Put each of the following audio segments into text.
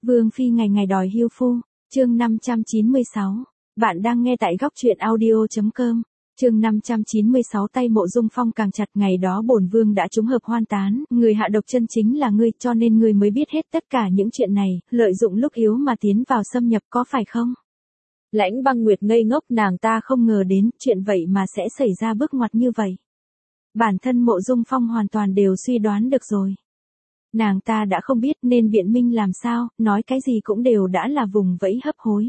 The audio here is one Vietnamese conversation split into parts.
Vương phi ngày ngày đòi hưu phu, chương 596. Bạn đang nghe tại góc truyện audio.com. Chương 596 tay Mộ Dung Phong càng chặt, ngày đó bổn vương đã trúng hợp hoan tán, người hạ độc chân chính là ngươi, cho nên ngươi mới biết hết tất cả những chuyện này, lợi dụng lúc yếu mà tiến vào xâm nhập, có phải không? Lãnh Băng Nguyệt ngây ngốc, nàng ta không ngờ đến chuyện vậy mà sẽ xảy ra bước ngoặt như vậy. Bản thân Mộ Dung Phong hoàn toàn đều suy đoán được rồi. Nàng ta đã không biết nên biện minh làm sao, nói cái gì cũng đều đã là vùng vẫy hấp hối.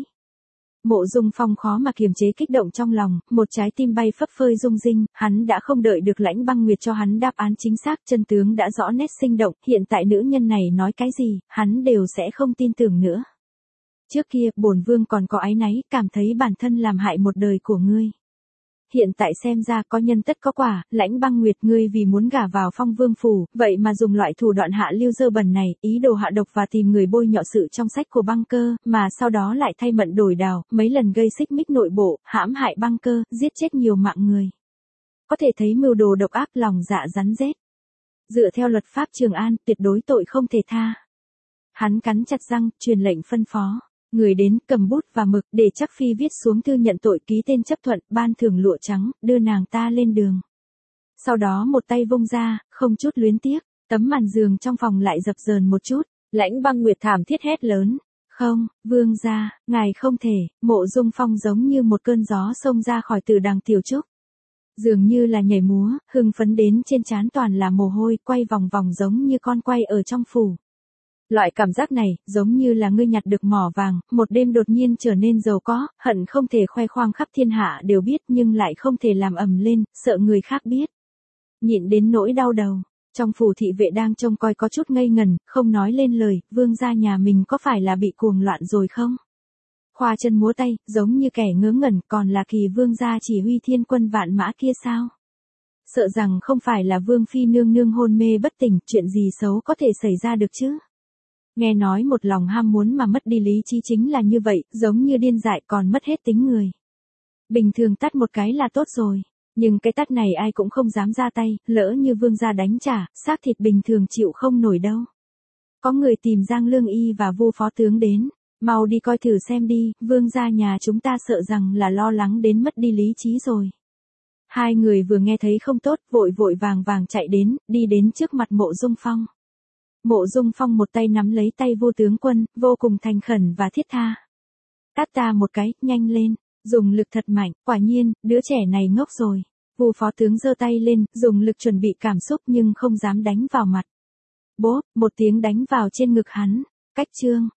Mộ Dung Phong khó mà kiềm chế kích động trong lòng, một trái tim bay phấp phới rung rinh, hắn đã không đợi được Lãnh Băng Nguyệt cho hắn đáp án chính xác, chân tướng đã rõ nét sinh động, hiện tại nữ nhân này nói cái gì, hắn đều sẽ không tin tưởng nữa. Trước kia, bổn vương còn có áy náy, cảm thấy bản thân làm hại một đời của ngươi. Hiện tại xem ra có nhân tất có quả, Lãnh Băng Nguyệt, ngươi vì muốn gả vào Phong Vương phủ, vậy mà dùng loại thủ đoạn hạ lưu dơ bẩn này, ý đồ hạ độc và tìm người bôi nhọ sự trong sách của Băng Cơ, mà sau đó lại thay mận đổi đào, mấy lần gây xích mích nội bộ, hãm hại Băng Cơ, giết chết nhiều mạng người. Có thể thấy mưu đồ độc ác, lòng dạ rắn rết. Dựa theo luật pháp Trường An, tuyệt đối tội không thể tha. Hắn cắn chặt răng, truyền lệnh phân phó. Người đến, cầm bút và mực, để Trắc Phi viết xuống thư nhận tội, ký tên chấp thuận, ban thưởng lụa trắng, đưa nàng ta lên đường. Sau đó một tay vung ra, không chút luyến tiếc, tấm màn giường trong phòng lại dập dờn một chút, Lãnh Băng Nguyệt thảm thiết hét lớn. Không, vương gia, ngài không thể. Mộ Dung Phong giống như một cơn gió xông ra khỏi Tử Đằng Tiểu Trúc. Dường như là nhảy múa, hưng phấn đến trên trán toàn là mồ hôi, quay vòng vòng giống như con quay ở trong phủ. Loại cảm giác này, giống như là ngươi nhặt được mỏ vàng, một đêm đột nhiên trở nên giàu có, hận không thể khoe khoang khắp thiên hạ đều biết nhưng lại không thể làm ầm lên, sợ người khác biết. Nhịn đến nỗi đau đầu, trong phủ thị vệ đang trông coi có chút ngây ngần, không nói lên lời, vương gia nhà mình có phải là bị cuồng loạn rồi không? Khoa chân múa tay, giống như kẻ ngớ ngẩn, còn là Kỳ vương gia chỉ huy thiên quân vạn mã kia sao? Sợ rằng không phải là vương phi nương nương hôn mê bất tỉnh, chuyện gì xấu có thể xảy ra được chứ? Nghe nói một lòng ham muốn mà mất đi lý trí chính là như vậy, giống như điên dại còn mất hết tính người. Bình thường tát một cái là tốt rồi, nhưng cái tát này ai cũng không dám ra tay, lỡ như vương gia đánh trả, xác thịt bình thường chịu không nổi đâu. Có người tìm Giang Lương Y và Vu phó tướng đến, mau đi coi thử xem đi, vương gia nhà chúng ta sợ rằng là lo lắng đến mất đi lý trí rồi. Hai người vừa nghe thấy không tốt, vội vội vàng vàng chạy đến, đi đến trước mặt Mộ Dung Phong. Mộ Dung Phong một tay nắm lấy tay Vu tướng quân, vô cùng thành khẩn và thiết tha. Tát ta một cái, nhanh lên, dùng lực thật mạnh, quả nhiên, đứa trẻ này ngốc rồi. Vu phó tướng giơ tay lên, dùng lực chuẩn bị cảm xúc nhưng không dám đánh vào mặt. Bốp, một tiếng đánh vào trên ngực hắn. Cách chương,